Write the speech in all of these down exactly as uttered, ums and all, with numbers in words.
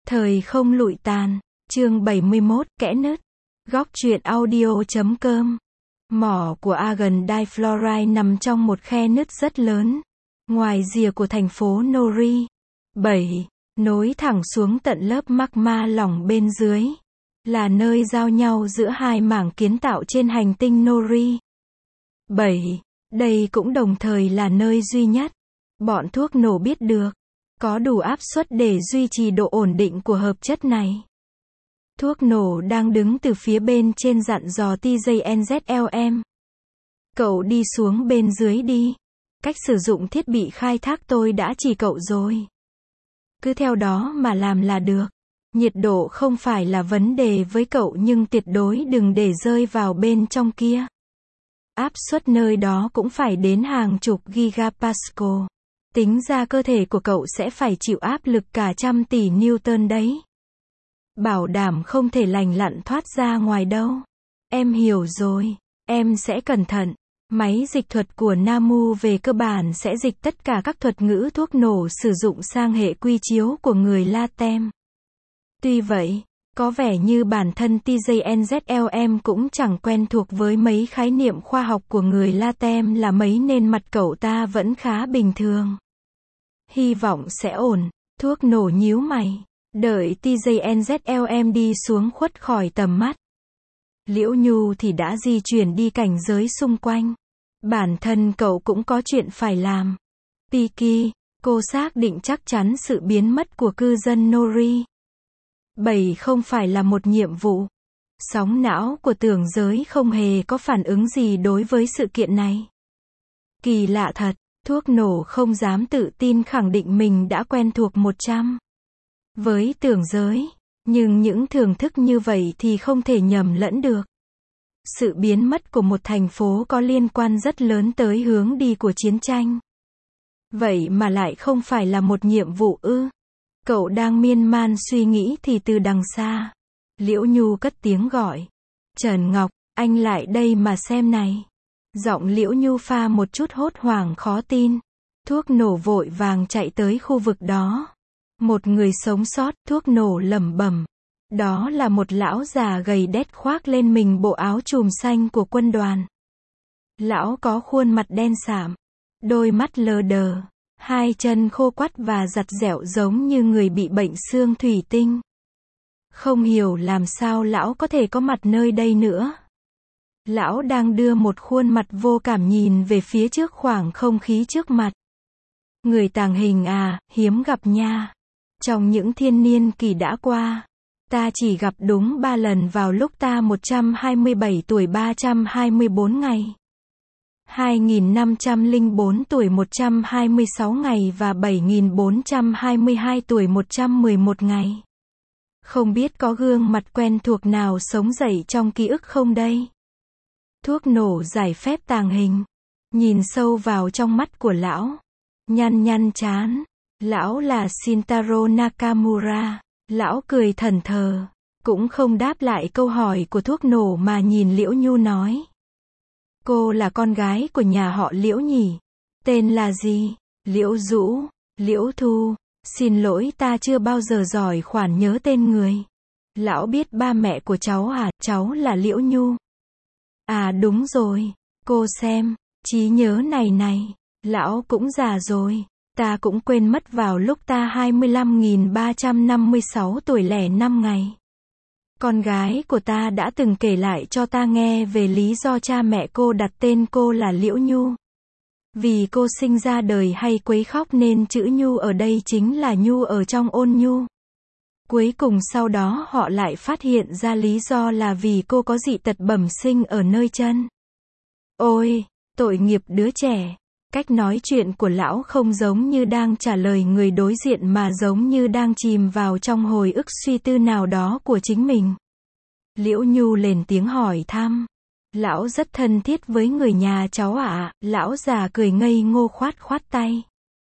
Thời không lụi tàn, chương bảy mươi mốt, kẽ nứt. Góc truyện audio.com. Mỏ của argon difluoride nằm trong một khe nứt rất lớn, ngoài rìa của thành phố Nori. bảy. Nối thẳng xuống tận lớp magma lỏng bên dưới, là nơi giao nhau giữa hai mảng kiến tạo trên hành tinh Nori. bảy. Đây cũng đồng thời là nơi duy nhất bọn thuốc nổ biết được có đủ áp suất để duy trì độ ổn định của hợp chất này. Thuốc nổ đang đứng từ phía bên trên dặn dò T J N Z L M. Cậu đi xuống bên dưới đi. Cách sử dụng thiết bị khai thác tôi đã chỉ cậu rồi. Cứ theo đó mà làm là được. Nhiệt độ không phải là vấn đề với cậu nhưng tuyệt đối đừng để rơi vào bên trong kia. Áp suất nơi đó cũng phải đến hàng chục gigapascal. Tính ra cơ thể của cậu sẽ phải chịu áp lực cả trăm tỷ Newton đấy. Bảo đảm không thể lành lặn thoát ra ngoài đâu. Em hiểu rồi, em sẽ cẩn thận. Máy dịch thuật của Namu về cơ bản sẽ dịch tất cả các thuật ngữ thuốc nổ sử dụng sang hệ quy chiếu của người Latem. Tuy vậy, có vẻ như bản thân T J N Z L M cũng chẳng quen thuộc với mấy khái niệm khoa học của người Latem là mấy nên mặt cậu ta vẫn khá bình thường. Hy vọng sẽ ổn. Thuốc nổ nhíu mày, đợi T J N Z L M đi xuống khuất khỏi tầm mắt. Liễu Nhu thì đã di chuyển đi cảnh giới xung quanh. Bản thân cậu cũng có chuyện phải làm. Tiki, cô xác định chắc chắn sự biến mất của cư dân Nori. bảy không phải là một nhiệm vụ. Sóng não của tưởng giới không hề có phản ứng gì đối với sự kiện này. Kỳ lạ thật, thuốc nổ không dám tự tin khẳng định mình đã quen thuộc một trăm với tưởng giới, nhưng những thưởng thức như vậy thì không thể nhầm lẫn được. Sự biến mất của một thành phố có liên quan rất lớn tới hướng đi của chiến tranh. Vậy mà lại không phải là một nhiệm vụ ư? Cậu đang miên man suy nghĩ thì từ đằng xa, Liễu Nhu cất tiếng gọi. Trần Ngọc, anh lại đây mà xem này. Giọng Liễu Nhu pha một chút hốt hoảng khó tin. Thuốc nổ vội vàng chạy tới khu vực đó. Một người sống sót, thuốc nổ lẩm bẩm. Đó là một lão già gầy đét khoác lên mình bộ áo chùm xanh của quân đoàn. Lão có khuôn mặt đen sạm, đôi mắt lờ đờ, hai chân khô quắt và giặt dẻo giống như người bị bệnh xương thủy tinh. Không hiểu làm sao lão có thể có mặt nơi đây nữa. Lão đang đưa một khuôn mặt vô cảm nhìn về phía trước khoảng không khí trước mặt. Người tàng hình à, hiếm gặp nha. Trong những thiên niên kỷ đã qua, ta chỉ gặp đúng ba lần vào lúc ta một trăm hai mươi bảy tuổi ba trăm hai mươi bốn ngày. hai nghìn năm trăm lẻ bốn tuổi một trăm hai mươi sáu ngày và bảy nghìn bốn trăm hai mươi hai tuổi một trăm mười một ngày. Không biết có gương mặt quen thuộc nào sống dậy trong ký ức không đây? Thuốc nổ giải phép tàng hình. Nhìn sâu vào trong mắt của lão. Nhăn nhăn trán. Lão là Shintaro Nakamura. Lão cười thẫn thờ. Cũng không đáp lại câu hỏi của thuốc nổ mà nhìn Liễu Nhu nói. Cô là con gái của nhà họ Liễu nhỉ? Tên là gì? Liễu Dũ, Liễu Thu. Xin lỗi ta chưa bao giờ giỏi khoản nhớ tên người. Lão biết ba mẹ của cháu à? Cháu là Liễu Nhu. À đúng rồi. Cô xem, trí nhớ này này. Lão cũng già rồi. Ta cũng quên mất vào lúc ta hai mươi lăm nghìn ba trăm năm mươi sáu tuổi lẻ năm ngày. Con gái của ta đã từng kể lại cho ta nghe về lý do cha mẹ cô đặt tên cô là Liễu Nhu. Vì cô sinh ra đời hay quấy khóc nên chữ Nhu ở đây chính là Nhu ở trong ôn nhu. Cuối cùng sau đó họ lại phát hiện ra lý do là vì cô có dị tật bẩm sinh ở nơi chân. Ôi, tội nghiệp đứa trẻ. Cách nói chuyện của lão không giống như đang trả lời người đối diện mà giống như đang chìm vào trong hồi ức suy tư nào đó của chính mình. Liễu Nhu lên tiếng hỏi thăm. Lão rất thân thiết với người nhà cháu ạ. À? Lão già cười ngây ngô khoát khoát tay.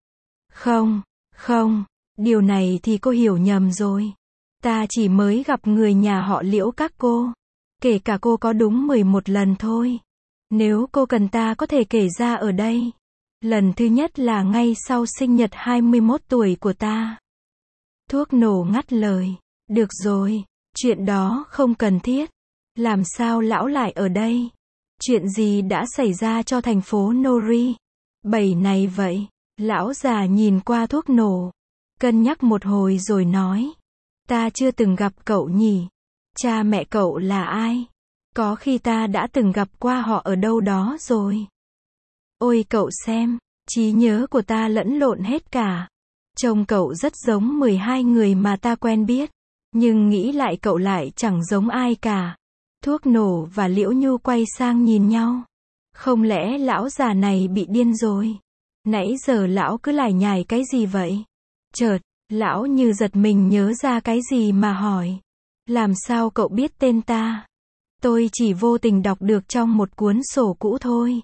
Không, không, điều này thì cô hiểu nhầm rồi. Ta chỉ mới gặp người nhà họ Liễu các cô. Kể cả cô có đúng mười một lần thôi. Nếu cô cần ta có thể kể ra ở đây. Lần thứ nhất là ngay sau sinh nhật hai mươi mốt tuổi của ta. Thuốc nổ ngắt lời. Được rồi, chuyện đó không cần thiết. Làm sao lão lại ở đây? Chuyện gì đã xảy ra cho thành phố Nori bảy này vậy? Lão già nhìn qua thuốc nổ, cân nhắc một hồi rồi nói. Ta chưa từng gặp cậu nhỉ? Cha mẹ cậu là ai? Có khi ta đã từng gặp qua họ ở đâu đó rồi. Ôi cậu xem, trí nhớ của ta lẫn lộn hết cả. Trông cậu rất giống mười hai người mà ta quen biết. Nhưng nghĩ lại cậu lại chẳng giống ai cả. Thuốc nổ và Liễu Nhu quay sang nhìn nhau. Không lẽ lão già này bị điên rồi? Nãy giờ lão cứ lải nhải cái gì vậy? Chợt, lão như giật mình nhớ ra cái gì mà hỏi. Làm sao cậu biết tên ta? Tôi chỉ vô tình đọc được trong một cuốn sổ cũ thôi.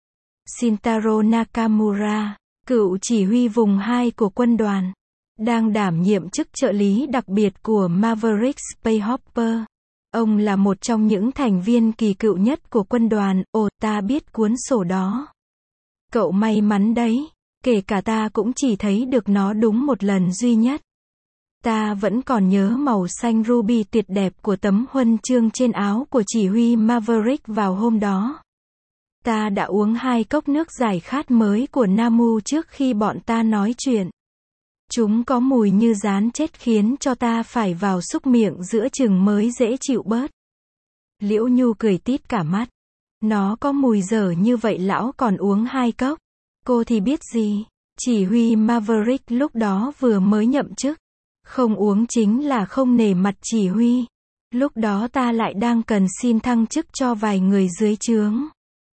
Shintaro Nakamura, cựu chỉ huy vùng hai của quân đoàn, đang đảm nhiệm chức trợ lý đặc biệt của Maverick Spacehopper. Ông là một trong những thành viên kỳ cựu nhất của quân đoàn. Ồ, ta biết cuốn sổ đó. Cậu may mắn đấy. Kể cả ta cũng chỉ thấy được nó đúng một lần duy nhất. Ta vẫn còn nhớ màu xanh ruby tuyệt đẹp của tấm huân chương trên áo của chỉ huy Maverick vào hôm đó. Ta đã uống hai cốc nước giải khát mới của Namu trước khi bọn ta nói chuyện. Chúng có mùi như rán chết khiến cho ta phải vào xúc miệng giữa chừng mới dễ chịu bớt. Liễu Nhu cười tít cả mắt. Nó có mùi dở như vậy lão còn uống hai cốc. Cô thì biết gì. Chỉ huy Maverick lúc đó vừa mới nhậm chức. Không uống chính là không nể mặt chỉ huy. Lúc đó ta lại đang cần xin thăng chức cho vài người dưới trướng.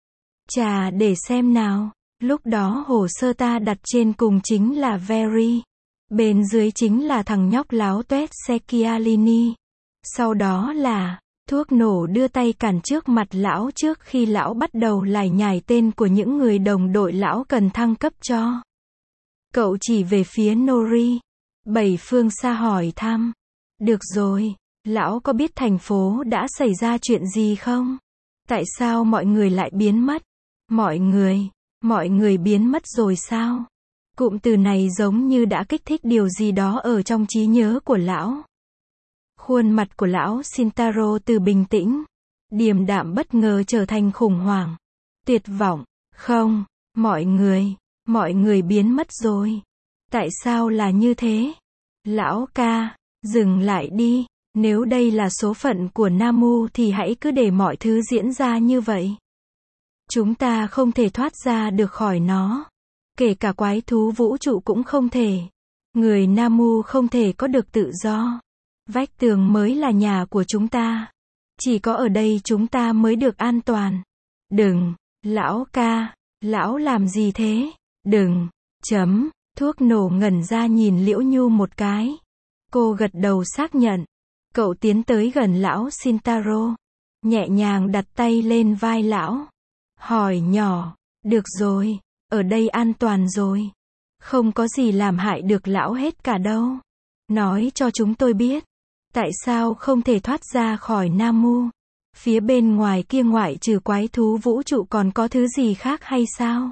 Chà, để xem nào. Lúc đó hồ sơ ta đặt trên cùng chính là Very. Bên dưới chính là thằng nhóc láo tuét Secchialini. Sau đó là, thuốc nổ đưa tay cản trước mặt lão trước khi lão bắt đầu lải nhải tên của những người đồng đội lão cần thăng cấp cho. Cậu chỉ về phía Nori. Bảy phương xa hỏi thăm. Được rồi, lão có biết thành phố đã xảy ra chuyện gì không? Tại sao mọi người lại biến mất? Mọi người, mọi người biến mất rồi sao? Cụm từ này giống như đã kích thích điều gì đó ở trong trí nhớ của lão. Khuôn mặt của lão Shintaro từ bình tĩnh, điềm đạm bất ngờ trở thành khủng hoảng, tuyệt vọng. Không, mọi người, mọi người biến mất rồi. Tại sao là như thế? Lão ca, dừng lại đi. Nếu đây là số phận của Namu thì hãy cứ để mọi thứ diễn ra như vậy. Chúng ta không thể thoát ra được khỏi nó. Kể cả quái thú vũ trụ cũng không thể. Người Namu không thể có được tự do. Vách tường mới là nhà của chúng ta. Chỉ có ở đây chúng ta mới được an toàn. Đừng, lão ca, lão làm gì thế? Đừng, chấm, thuốc nổ ngẩn ra nhìn Liễu Nhu một cái. Cô gật đầu xác nhận. Cậu tiến tới gần lão Shintaro. Nhẹ nhàng đặt tay lên vai lão. Hỏi nhỏ, được rồi, ở đây an toàn rồi. Không có gì làm hại được lão hết cả đâu. Nói cho chúng tôi biết. Tại sao không thể thoát ra khỏi Namu? Phía bên ngoài kia ngoại trừ quái thú vũ trụ còn có thứ gì khác hay sao?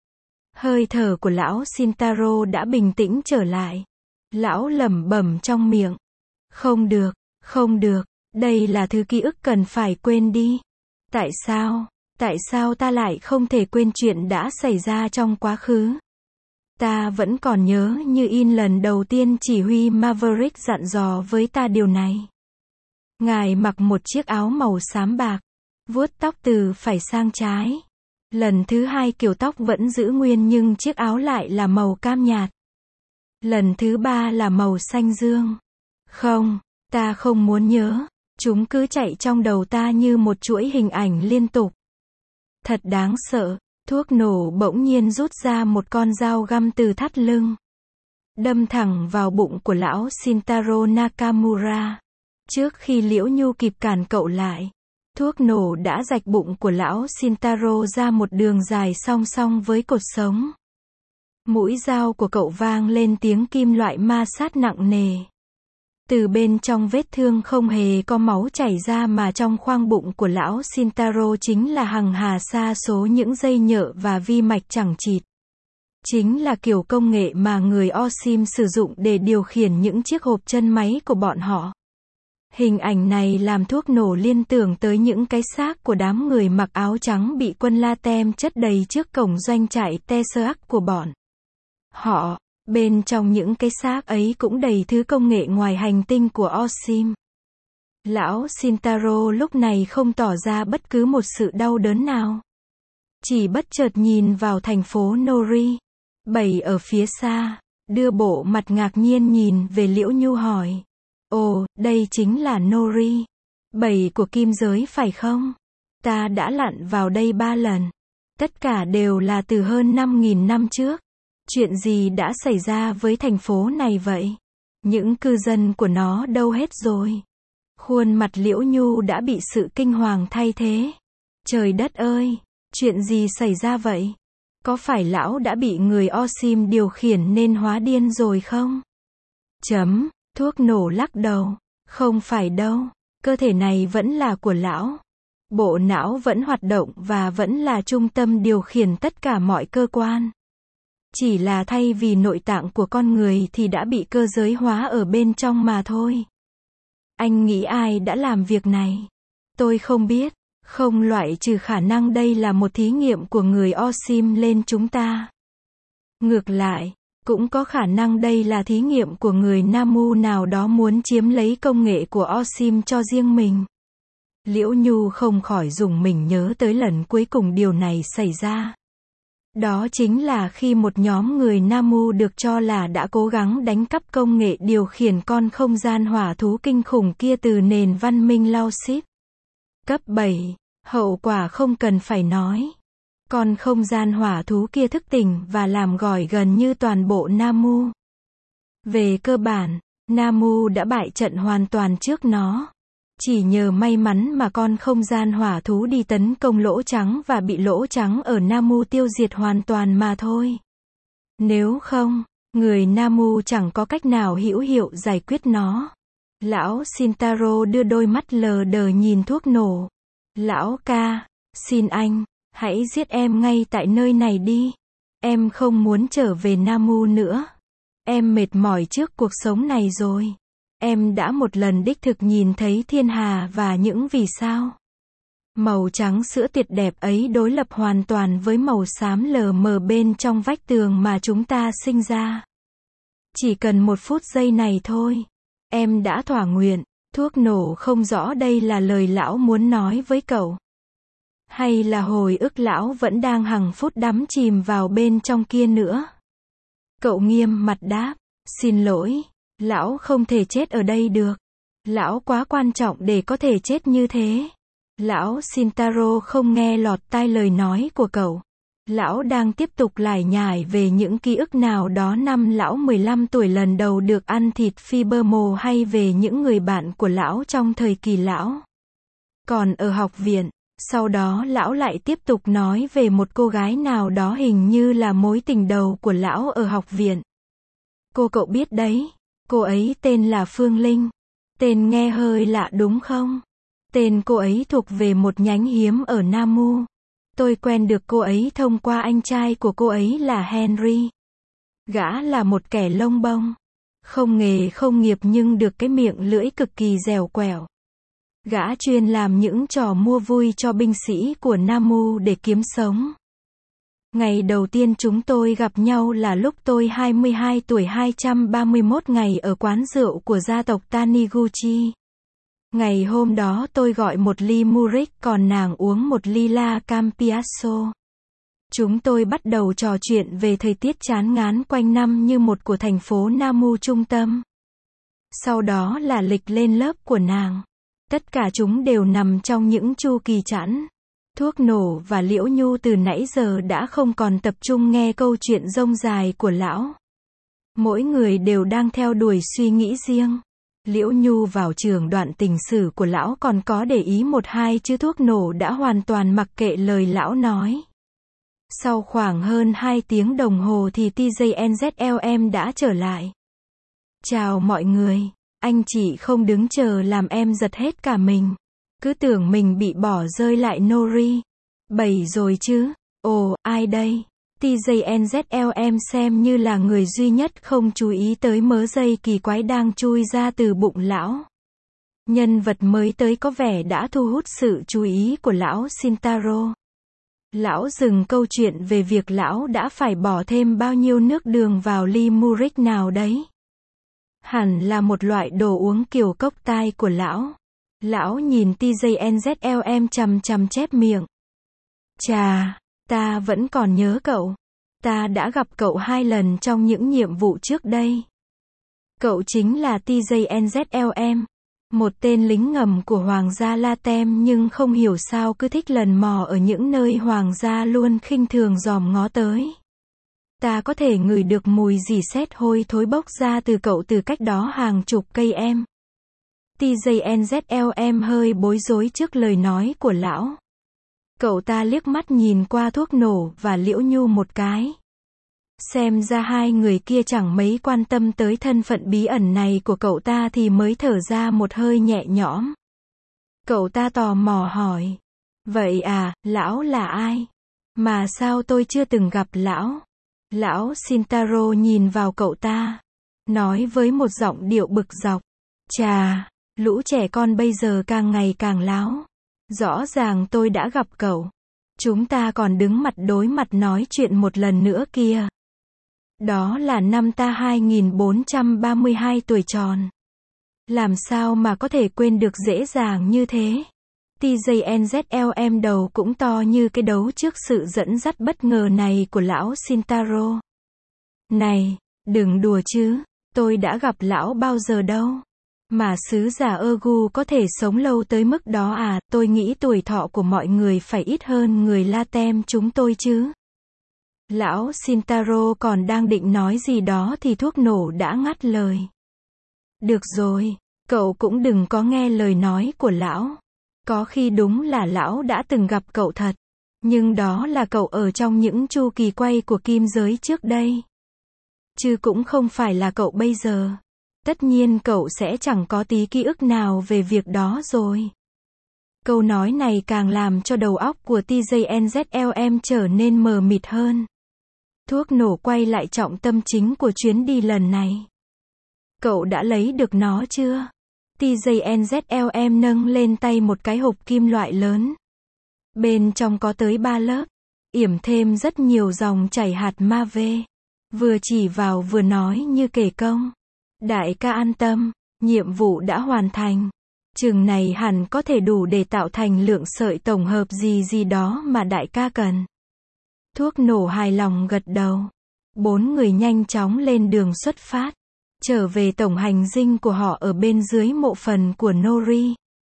Hơi thở của lão Shintaro đã bình tĩnh trở lại. Lão lẩm bẩm trong miệng. Không được, không được, đây là thứ ký ức cần phải quên đi. Tại sao? Tại sao ta lại không thể quên chuyện đã xảy ra trong quá khứ? Ta vẫn còn nhớ như in lần đầu tiên chỉ huy Maverick dặn dò với ta điều này. Ngài mặc một chiếc áo màu xám bạc, vuốt tóc từ phải sang trái. Lần thứ hai kiểu tóc vẫn giữ nguyên nhưng chiếc áo lại là màu cam nhạt. Lần thứ ba là màu xanh dương. Không, ta không muốn nhớ. Chúng cứ chạy trong đầu ta như một chuỗi hình ảnh liên tục. Thật đáng sợ. Thuốc nổ bỗng nhiên rút ra một con dao găm từ thắt lưng. Đâm thẳng vào bụng của lão Shintaro Nakamura. Trước khi Liễu Nhu kịp cản cậu lại, thuốc nổ đã rạch bụng của lão Shintaro ra một đường dài song song với cột sống. Mũi dao của cậu vang lên tiếng kim loại ma sát nặng nề. Từ bên trong vết thương không hề có máu chảy ra mà trong khoang bụng của lão Shintaro chính là hằng hà sa số những dây nhợ và vi mạch chẳng chịt. Chính là kiểu công nghệ mà người Osim sử dụng để điều khiển những chiếc hộp chân máy của bọn họ. Hình ảnh này làm thuốc nổ liên tưởng tới những cái xác của đám người mặc áo trắng bị quân Latem chất đầy trước cổng doanh trại Tesseract của bọn họ. Bên trong những cái xác ấy cũng đầy thứ công nghệ ngoài hành tinh của Osim. Lão Shintaro lúc này không tỏ ra bất cứ một sự đau đớn nào. Chỉ bất chợt nhìn vào thành phố Nori. Bảy ở phía xa, đưa bộ mặt ngạc nhiên nhìn về Liễu Nhu hỏi. Ồ, đây chính là Nori. Bảy của kim giới phải không? Ta đã lặn vào đây ba lần. Tất cả đều là từ hơn năm nghìn năm trước. Chuyện gì đã xảy ra với thành phố này vậy? Những cư dân của nó đâu hết rồi? Khuôn mặt Liễu Nhu đã bị sự kinh hoàng thay thế. Trời đất ơi, chuyện gì xảy ra vậy? Có phải lão đã bị người Osim điều khiển nên hóa điên rồi không? Chấm, thuốc nổ lắc đầu. Không phải đâu, cơ thể này vẫn là của lão. Bộ não vẫn hoạt động và vẫn là trung tâm điều khiển tất cả mọi cơ quan. Chỉ là thay vì nội tạng của con người thì đã bị cơ giới hóa ở bên trong mà thôi. Anh nghĩ ai đã làm việc này? Tôi không biết, không loại trừ khả năng đây là một thí nghiệm của người Osim lên chúng ta. Ngược lại, cũng có khả năng đây là thí nghiệm của người Namu nào đó muốn chiếm lấy công nghệ của Osim cho riêng mình. Liễu Nhu không khỏi rùng mình nhớ tới lần cuối cùng điều này xảy ra. Đó chính là khi một nhóm người Namu được cho là đã cố gắng đánh cắp công nghệ điều khiển con không gian hỏa thú kinh khủng kia từ nền văn minh Laosit. Cấp bảy, hậu quả không cần phải nói. Con không gian hỏa thú kia thức tỉnh và làm gỏi gần như toàn bộ Namu. Về cơ bản, Namu đã bại trận hoàn toàn trước nó. Chỉ nhờ may mắn mà con không gian hỏa thú đi tấn công lỗ trắng và bị lỗ trắng ở Namu tiêu diệt hoàn toàn mà thôi. Nếu không, người Namu chẳng có cách nào hữu hiệu giải quyết nó. Lão Shintaro đưa đôi mắt lờ đờ nhìn thuốc nổ. Lão ca, xin anh, hãy giết em ngay tại nơi này đi. Em không muốn trở về Namu nữa. Em mệt mỏi trước cuộc sống này rồi. Em đã một lần đích thực nhìn thấy thiên hà và những vì sao. Màu trắng sữa tuyệt đẹp ấy đối lập hoàn toàn với màu xám lờ mờ bên trong vách tường mà chúng ta sinh ra. Chỉ cần một phút giây này thôi. Em đã thỏa nguyện. Thuốc nổ không rõ đây là lời lão muốn nói với cậu. Hay là hồi ức lão vẫn đang hằng phút đắm chìm vào bên trong kia nữa. Cậu nghiêm mặt đáp. Xin lỗi. Lão không thể chết ở đây được. Lão quá quan trọng để có thể chết như thế. Lão Shintaro không nghe lọt tai lời nói của cậu. Lão đang tiếp tục lải nhải về những ký ức nào đó năm lão mười lăm tuổi lần đầu được ăn thịt Fibermo hay về những người bạn của lão trong thời kỳ lão. Còn ở học viện, sau đó lão lại tiếp tục nói về một cô gái nào đó hình như là mối tình đầu của lão ở học viện. Cô cậu biết đấy. Cô ấy tên là Phương Linh. Tên nghe hơi lạ đúng không? Tên cô ấy thuộc về một nhánh hiếm ở Namu. Tôi quen được cô ấy thông qua anh trai của cô ấy là Henry. Gã là một kẻ lông bông. Không nghề không nghiệp nhưng được cái miệng lưỡi cực kỳ dẻo quẹo. Gã chuyên làm những trò mua vui cho binh sĩ của Namu để kiếm sống. Ngày đầu tiên chúng tôi gặp nhau là lúc tôi hai mươi hai tuổi hai trăm ba mươi mốt ngày ở quán rượu của gia tộc Taniguchi. Ngày hôm đó tôi gọi một ly Muric còn nàng uống một ly La Campiasso. Chúng tôi bắt đầu trò chuyện về thời tiết chán ngán quanh năm như một của thành phố Namu trung tâm. Sau đó là lịch lên lớp của nàng. Tất cả chúng đều nằm trong những chu kỳ chẵn. Thuốc nổ và Liễu Nhu từ nãy giờ đã không còn tập trung nghe câu chuyện rông dài của lão. Mỗi người đều đang theo đuổi suy nghĩ riêng. Liễu Nhu vào trường đoạn tình sử của lão còn có để ý một hai chứ thuốc nổ đã hoàn toàn mặc kệ lời lão nói. Sau khoảng hơn hai tiếng đồng hồ thì tê giê en dét lờ em đã trở lại. Chào mọi người, anh chị không đứng chờ làm em giật hết cả mình. Cứ tưởng mình bị bỏ rơi lại Nori. Bảy rồi chứ. Ồ, ai đây? tê gi en zét lờ em xem như là người duy nhất không chú ý tới mớ dây kỳ quái đang chui ra từ bụng lão. Nhân vật mới tới có vẻ đã thu hút sự chú ý của lão Shintaro. Lão dừng câu chuyện về việc lão đã phải bỏ thêm bao nhiêu nước đường vào ly Muric nào đấy. Hẳn là một loại đồ uống kiểu cốc tai của lão. Lão nhìn tê gi en zét lờ em chằm chằm chép miệng. Chà, ta vẫn còn nhớ cậu. Ta đã gặp cậu hai lần trong những nhiệm vụ trước đây. Cậu chính là tê gi en zét lờ em, một tên lính ngầm của Hoàng gia Latem nhưng không hiểu sao cứ thích lần mò ở những nơi Hoàng gia luôn khinh thường dòm ngó tới. Ta có thể ngửi được mùi dì xét hôi thối bốc ra từ cậu từ cách đó hàng chục cây em. tê gi en zét lờ em hơi bối rối trước lời nói của lão. Cậu ta liếc mắt nhìn qua thuốc nổ và Liễu Nhu một cái. Xem ra hai người kia chẳng mấy quan tâm tới thân phận bí ẩn này của cậu ta thì mới thở ra một hơi nhẹ nhõm. Cậu ta tò mò hỏi. Vậy à, lão là ai? Mà sao tôi chưa từng gặp lão? Lão Shintaro nhìn vào cậu ta. Nói với một giọng điệu bực dọc. Chà, lũ trẻ con bây giờ càng ngày càng láo. Rõ ràng tôi đã gặp cậu. Chúng ta còn đứng mặt đối mặt nói chuyện một lần nữa kia. Đó là năm ta hai nghìn bốn trăm ba mươi hai tuổi tròn. Làm sao mà có thể quên được dễ dàng như thế? tê gi en zét lờ em đầu cũng to như cái đấu trước sự dẫn dắt bất ngờ này của lão Shintaro. Này, đừng đùa chứ, tôi đã gặp lão bao giờ đâu. Mà sứ giả Egu có thể sống lâu tới mức đó à, tôi nghĩ tuổi thọ của mọi người phải ít hơn người Latem chúng tôi chứ. Lão Shintaro còn đang định nói gì đó thì thuốc nổ đã ngắt lời. Được rồi, cậu cũng đừng có nghe lời nói của lão. Có khi đúng là lão đã từng gặp cậu thật. Nhưng đó là cậu ở trong những chu kỳ quay của kim giới trước đây. Chứ cũng không phải là cậu bây giờ. Tất nhiên cậu sẽ chẳng có tí ký ức nào về việc đó rồi. Câu nói này càng làm cho đầu óc của tê gi en zét lờ em trở nên mờ mịt hơn. Thuốc nổ quay lại trọng tâm chính của chuyến đi lần này. Cậu đã lấy được nó chưa? tê gi en zét lờ em nâng lên tay một cái hộp kim loại lớn. Bên trong có tới ba lớp, yểm thêm rất nhiều dòng chảy hạt ma vê. Vừa chỉ vào vừa nói như kể công. Đại ca an tâm, nhiệm vụ đã hoàn thành. Chừng này hẳn có thể đủ để tạo thành lượng sợi tổng hợp gì gì đó mà đại ca cần. Thuốc nổ hài lòng gật đầu. Bốn người nhanh chóng lên đường xuất phát. Trở về tổng hành dinh của họ ở bên dưới mộ phần của Nori.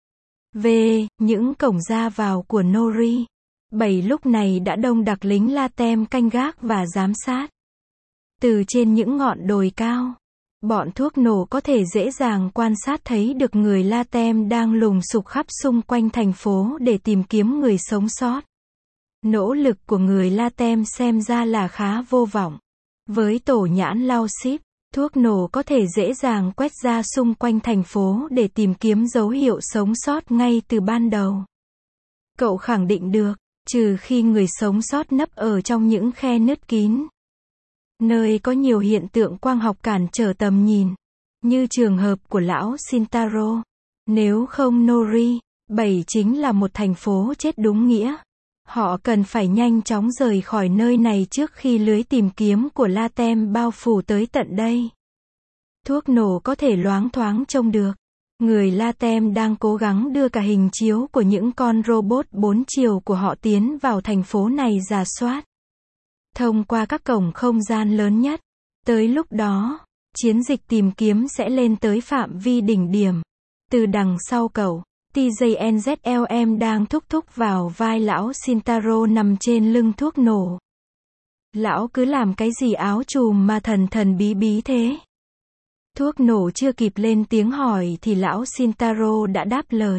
Về, những cổng ra vào của Nori. Bảy lúc này đã đông đặc lính Latem canh gác và giám sát. Từ trên những ngọn đồi cao, bọn thuốc nổ có thể dễ dàng quan sát thấy được người Latem đang lùng sục khắp xung quanh thành phố để tìm kiếm người sống sót. Nỗ lực của người Latem xem ra là khá vô vọng. Với tổ nhãn lao ship, thuốc nổ có thể dễ dàng quét ra xung quanh thành phố để tìm kiếm dấu hiệu sống sót ngay từ ban đầu. Cậu khẳng định được, trừ khi người sống sót nấp ở trong những khe nứt kín, nơi có nhiều hiện tượng quang học cản trở tầm nhìn, như trường hợp của lão Shintaro. Nếu không Nori, bảy chính là một thành phố chết đúng nghĩa. Họ cần phải nhanh chóng rời khỏi nơi này trước khi lưới tìm kiếm của Latem bao phủ tới tận đây. Thuốc nổ có thể loáng thoáng trông được. Người Latem đang cố gắng đưa cả hình chiếu của những con robot bốn chiều của họ tiến vào thành phố này rà soát. Thông qua các cổng không gian lớn nhất. Tới lúc đó, chiến dịch tìm kiếm sẽ lên tới phạm vi đỉnh điểm. Từ đằng sau cậu, tê gi en zét lờ em đang thúc thúc vào vai lão Shintaro nằm trên lưng thuốc nổ. Lão cứ làm cái gì áo chùm mà thần thần bí bí thế? Thuốc nổ chưa kịp lên tiếng hỏi thì lão Shintaro đã đáp lời.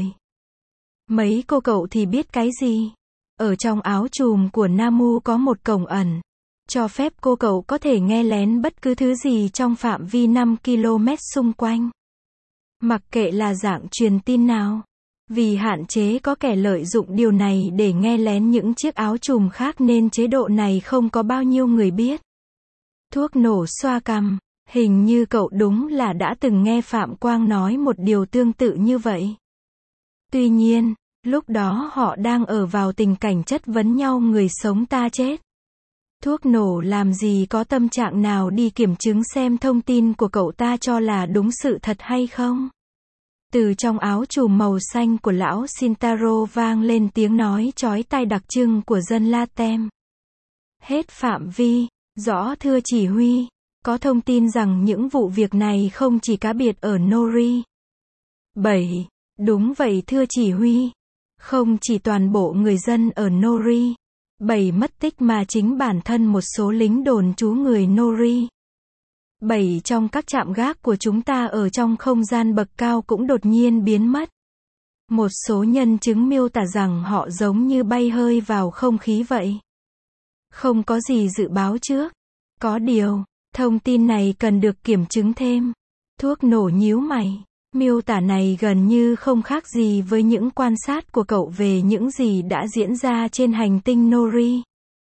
Mấy cô cậu thì biết cái gì? Ở trong áo chùm của Namu có một cổng ẩn, cho phép cô cậu có thể nghe lén bất cứ thứ gì trong phạm vi năm ki lô mét xung quanh. Mặc kệ là dạng truyền tin nào. Vì hạn chế có kẻ lợi dụng điều này để nghe lén những chiếc áo trùm khác nên chế độ này không có bao nhiêu người biết. Thuốc nổ xoa cằm. Hình như cậu đúng là đã từng nghe Phạm Quang nói một điều tương tự như vậy. Tuy nhiên, lúc đó họ đang ở vào tình cảnh chất vấn nhau người sống ta chết. Thuốc nổ làm gì có tâm trạng nào đi kiểm chứng xem thông tin của cậu ta cho là đúng sự thật hay không. Từ trong áo trùm màu xanh của lão Shintaro vang lên tiếng nói chói tai đặc trưng của dân Latem. Hết phạm vi, rõ thưa chỉ huy. Có thông tin rằng những vụ việc này không chỉ cá biệt ở Nori. bảy. Đúng vậy thưa chỉ huy. Không chỉ toàn bộ người dân ở Nori. bảy mất tích mà chính bản thân một số lính đồn trú người Nori. bảy Trong các trạm gác của chúng ta ở trong không gian bậc cao cũng đột nhiên biến mất. Một số nhân chứng miêu tả rằng họ giống như bay hơi vào không khí vậy. Không có gì dự báo trước. Có điều, thông tin này cần được kiểm chứng thêm. Thuốc nổ nhíu mày. Miêu tả này gần như không khác gì với những quan sát của cậu về những gì đã diễn ra trên hành tinh Nori.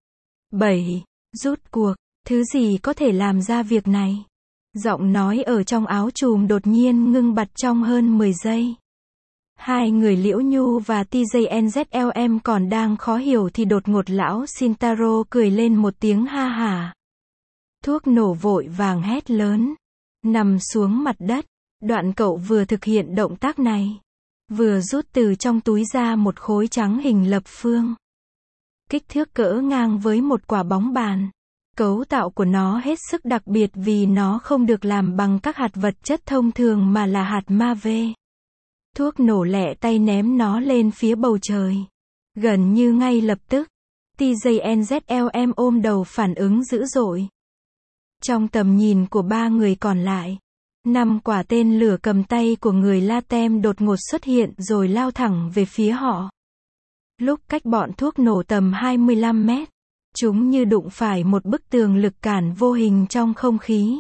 bảy. Rút cuộc, thứ gì có thể làm ra việc này? Giọng nói ở trong áo trùm đột nhiên ngưng bặt trong hơn mười giây. Hai người Liễu Nhu và T J N Z L M còn đang khó hiểu thì đột ngột lão Shintaro cười lên một tiếng ha hả. Thuốc nổ vội vàng hét lớn. Nằm xuống mặt đất. Đoạn cậu vừa thực hiện động tác này. Vừa rút từ trong túi ra một khối trắng hình lập phương. Kích thước cỡ ngang với một quả bóng bàn. Cấu tạo của nó hết sức đặc biệt vì nó không được làm bằng các hạt vật chất thông thường mà là hạt mave. Thuốc nổ lẹ tay ném nó lên phía bầu trời. Gần như ngay lập tức, T J N Z L M ôm đầu phản ứng dữ dội. Trong tầm nhìn của ba người còn lại, năm quả tên lửa cầm tay của người Latem đột ngột xuất hiện rồi lao thẳng về phía họ. Lúc cách bọn thuốc nổ tầm hai mươi lăm mét, chúng như đụng phải một bức tường lực cản vô hình trong không khí.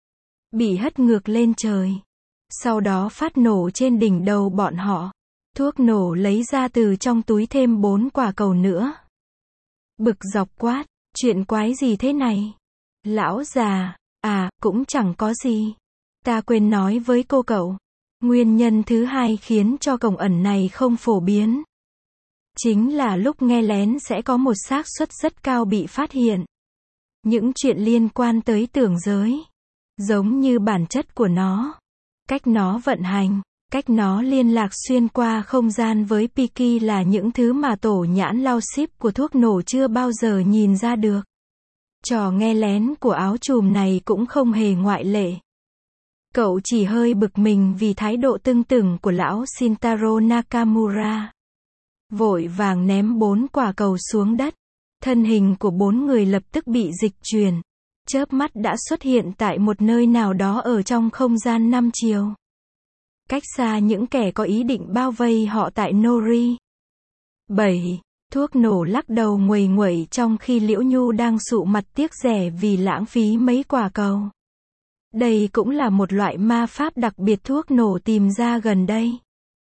Bị hất ngược lên trời. Sau đó phát nổ trên đỉnh đầu bọn họ. Thuốc nổ lấy ra từ trong túi thêm bốn quả cầu nữa. Bực dọc quát, chuyện quái gì thế này? Lão già, à, cũng chẳng có gì. Ta quên nói với cô cậu. Nguyên nhân thứ hai khiến cho cổng ẩn này không phổ biến. Chính là lúc nghe lén sẽ có một xác suất rất cao bị phát hiện. Những chuyện liên quan tới tưởng giới. Giống như bản chất của nó. Cách nó vận hành. Cách nó liên lạc xuyên qua không gian với Piki là những thứ mà tổ nhãn lao ship của thuốc nổ chưa bao giờ nhìn ra được. Trò nghe lén của áo trùm này cũng không hề ngoại lệ. Cậu chỉ hơi bực mình vì thái độ tưng tửng của lão Shintaro Nakamura. Vội vàng ném bốn quả cầu xuống đất. Thân hình của bốn người lập tức bị dịch chuyển. Chớp mắt đã xuất hiện tại một nơi nào đó ở trong không gian năm chiều. Cách xa những kẻ có ý định bao vây họ tại Nori. bảy. Thuốc nổ lắc đầu nguầy nguậy trong khi Liễu Nhu đang sụ mặt tiếc rẻ vì lãng phí mấy quả cầu. Đây cũng là một loại ma pháp đặc biệt thuốc nổ tìm ra gần đây.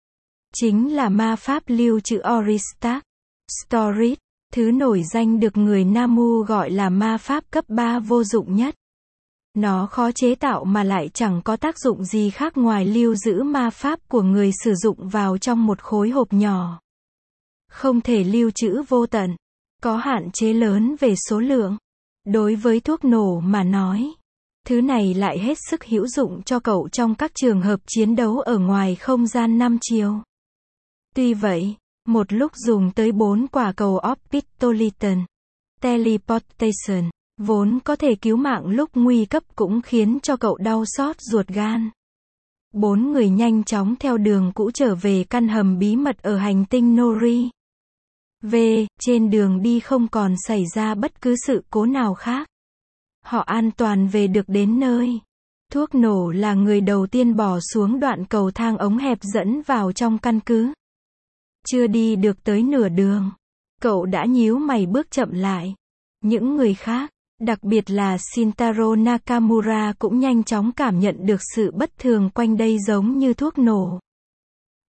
Chính là ma pháp lưu trữ Oristak, Storit, thứ nổi danh được người Namu gọi là ma pháp cấp ba vô dụng nhất. Nó khó chế tạo mà lại chẳng có tác dụng gì khác ngoài lưu giữ ma pháp của người sử dụng vào trong một khối hộp nhỏ. Không thể lưu trữ vô tận. Có hạn chế lớn về số lượng. Đối với thuốc nổ mà nói, thứ này lại hết sức hữu dụng cho cậu trong các trường hợp chiến đấu ở ngoài không gian năm chiều. Tuy vậy, một lúc dùng tới bốn quả cầu Orbital Teleportation, vốn có thể cứu mạng lúc nguy cấp cũng khiến cho cậu đau xót ruột gan. Bốn người nhanh chóng theo đường cũ trở về căn hầm bí mật ở hành tinh Nori. V, trên đường đi không còn xảy ra bất cứ sự cố nào khác. Họ an toàn về được đến nơi. Thuốc nổ là người đầu tiên bỏ xuống đoạn cầu thang ống hẹp dẫn vào trong căn cứ. Chưa đi được tới nửa đường, cậu đã nhíu mày bước chậm lại. Những người khác, đặc biệt là Shintaro Nakamura cũng nhanh chóng cảm nhận được sự bất thường quanh đây giống như thuốc nổ.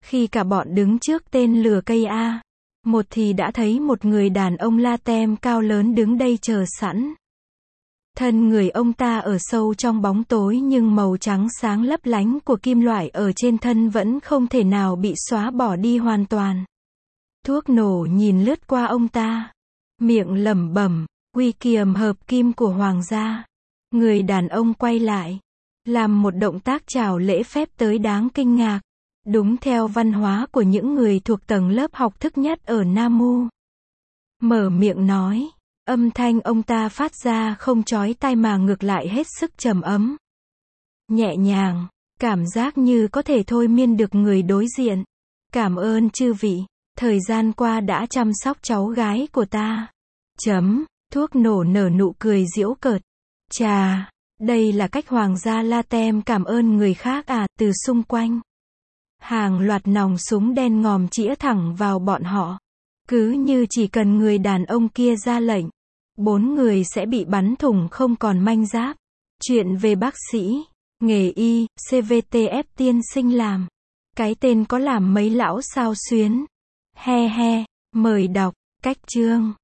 Khi cả bọn đứng trước tên lửa cây A một thì đã thấy một người đàn ông la tem cao lớn đứng đây chờ sẵn. Thân người ông ta ở sâu trong bóng tối nhưng màu trắng sáng lấp lánh của kim loại ở trên thân vẫn không thể nào bị xóa bỏ đi hoàn toàn. Thuốc nổ nhìn lướt qua ông ta, miệng lẩm bẩm, quy kiềm hợp kim của hoàng gia. Người đàn ông quay lại, làm một động tác chào lễ phép tới đáng kinh ngạc, đúng theo văn hóa của những người thuộc tầng lớp học thức nhất ở Namu. Mở miệng nói, âm thanh ông ta phát ra không chói tai mà ngược lại hết sức trầm ấm. Nhẹ nhàng, cảm giác như có thể thôi miên được người đối diện. Cảm ơn chư vị, thời gian qua đã chăm sóc cháu gái của ta. Chấm, thuốc nổ nở nụ cười giễu cợt. Chà, đây là cách hoàng gia La Tem cảm ơn người khác à, từ xung quanh. Hàng loạt nòng súng đen ngòm chĩa thẳng vào bọn họ. Cứ như chỉ cần người đàn ông kia ra lệnh, bốn người sẽ bị bắn thủng không còn manh giáp. Chuyện về bác sĩ, nghề y, xê vê tê ép tiên sinh làm. Cái tên có làm mấy lão sao xuyến. He he, mời đọc, cách chương.